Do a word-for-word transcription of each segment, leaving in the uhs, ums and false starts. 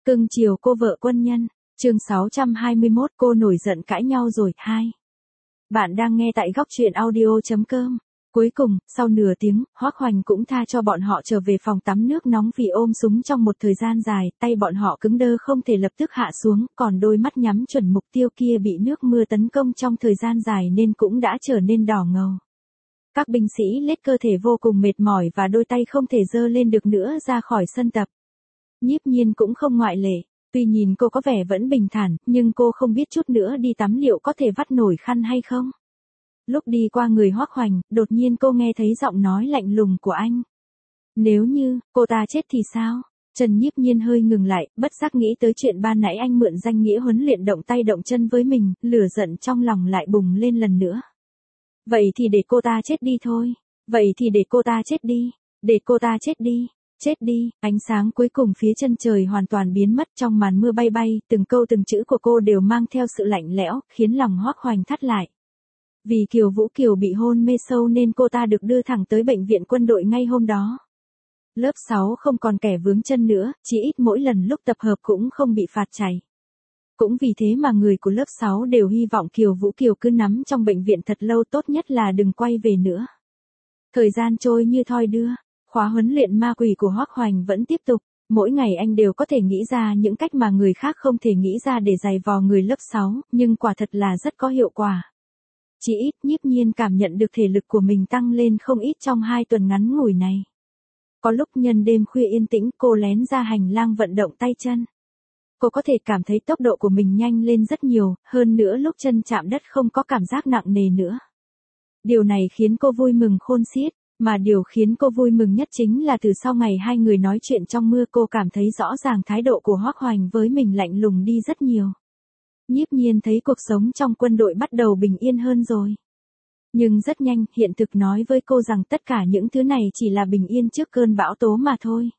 Cưng chiều cô vợ quân nhân. Chương sáu trăm hai mươi mốt cô nổi giận cãi nhau rồi. hai. Bạn đang nghe tại góc truyện audio chấm com. Cuối cùng, sau nửa tiếng, Hoắc Hoành cũng tha cho bọn họ trở về phòng tắm nước nóng vì ôm súng trong một thời gian dài, tay bọn họ cứng đơ không thể lập tức hạ xuống, còn đôi mắt nhắm chuẩn mục tiêu kia bị nước mưa tấn công trong thời gian dài nên cũng đã trở nên đỏ ngầu. Các binh sĩ lết cơ thể vô cùng mệt mỏi và đôi tay không thể giơ lên được nữa ra khỏi sân tập. Nhiếp Nhiên cũng không ngoại lệ. Tuy nhìn cô có vẻ vẫn bình thản, nhưng cô không biết chút nữa đi tắm liệu có thể vắt nổi khăn hay không. Lúc đi qua người Hoắc Hoành, đột nhiên cô nghe thấy giọng nói lạnh lùng của anh. Nếu như, cô ta chết thì sao? Trần Nhiếp Nhiên hơi ngừng lại, bất giác nghĩ tới chuyện ban nãy anh mượn danh nghĩa huấn luyện động tay động chân với mình, lửa giận trong lòng lại bùng lên lần nữa. Vậy thì để cô ta chết đi thôi. Vậy thì để cô ta chết đi. Để cô ta chết đi. Chết đi. Ánh sáng cuối cùng phía chân trời hoàn toàn biến mất trong màn mưa bay bay, từng câu từng chữ của cô đều mang theo sự lạnh lẽo, khiến lòng Hoắc Hoành thắt lại. Vì Kiều Vũ Kiều bị hôn mê sâu nên cô ta được đưa thẳng tới bệnh viện quân đội ngay hôm đó. Lớp sáu không còn kẻ vướng chân nữa, chỉ ít mỗi lần lúc tập hợp cũng không bị phạt chảy. Cũng vì thế mà người của lớp sáu đều hy vọng Kiều Vũ Kiều cứ nắm trong bệnh viện thật lâu, tốt nhất là đừng quay về nữa. Thời gian trôi như thoi đưa, khóa huấn luyện ma quỷ của Hoắc Hoành vẫn tiếp tục, mỗi ngày anh đều có thể nghĩ ra những cách mà người khác không thể nghĩ ra để giày vò người lớp sáu, nhưng quả thật là rất có hiệu quả. Chỉ ít Nhiếp Nhiên cảm nhận được thể lực của mình tăng lên không ít trong hai tuần ngắn ngủi này. Có lúc nhân đêm khuya yên tĩnh cô lén ra hành lang vận động tay chân. Cô có thể cảm thấy tốc độ của mình nhanh lên rất nhiều, hơn nữa lúc chân chạm đất không có cảm giác nặng nề nữa. Điều này khiến cô vui mừng khôn xiết, mà điều khiến cô vui mừng nhất chính là từ sau ngày hai người nói chuyện trong mưa cô cảm thấy rõ ràng thái độ của Hoắc Hoành với mình lạnh lùng đi rất nhiều. Nhiếp Nhiên thấy cuộc sống trong quân đội bắt đầu bình yên hơn rồi. Nhưng rất nhanh, hiện thực nói với cô rằng tất cả những thứ này chỉ là bình yên trước cơn bão tố mà thôi.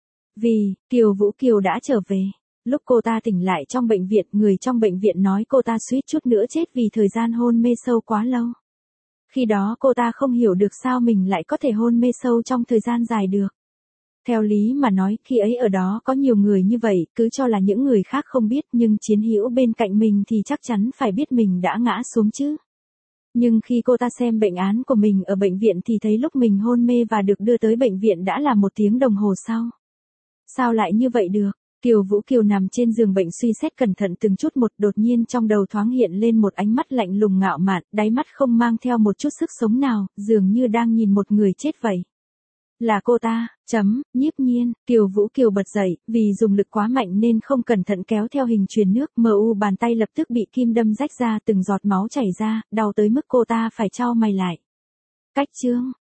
Vì, Kiều Vũ Kiều đã trở về. Lúc cô ta tỉnh lại trong bệnh viện, người trong bệnh viện nói cô ta suýt chút nữa chết vì thời gian hôn mê sâu quá lâu. Khi đó cô ta không hiểu được sao mình lại có thể hôn mê sâu trong thời gian dài được. Theo lý mà nói, khi ấy ở đó có nhiều người như vậy, cứ cho là những người khác không biết, nhưng chiến hữu bên cạnh mình thì chắc chắn phải biết mình đã ngã xuống chứ. Nhưng khi cô ta xem bệnh án của mình ở bệnh viện thì thấy lúc mình hôn mê và được đưa tới bệnh viện đã là một tiếng đồng hồ sau. Sao lại như vậy được? Kiều Vũ Kiều nằm trên giường bệnh suy xét cẩn thận từng chút một, đột nhiên trong đầu thoáng hiện lên một ánh mắt lạnh lùng ngạo mạn, đáy mắt không mang theo một chút sức sống nào, dường như đang nhìn một người chết vậy. Là cô ta, chấm, Nhiếp Nhiên. Kiều Vũ Kiều bật dậy, vì dùng lực quá mạnh nên không cẩn thận kéo theo hình chuyền nước, mờ u bàn tay lập tức bị kim đâm rách ra, từng giọt máu chảy ra, đau tới mức cô ta phải chau mày lại. Cách chương,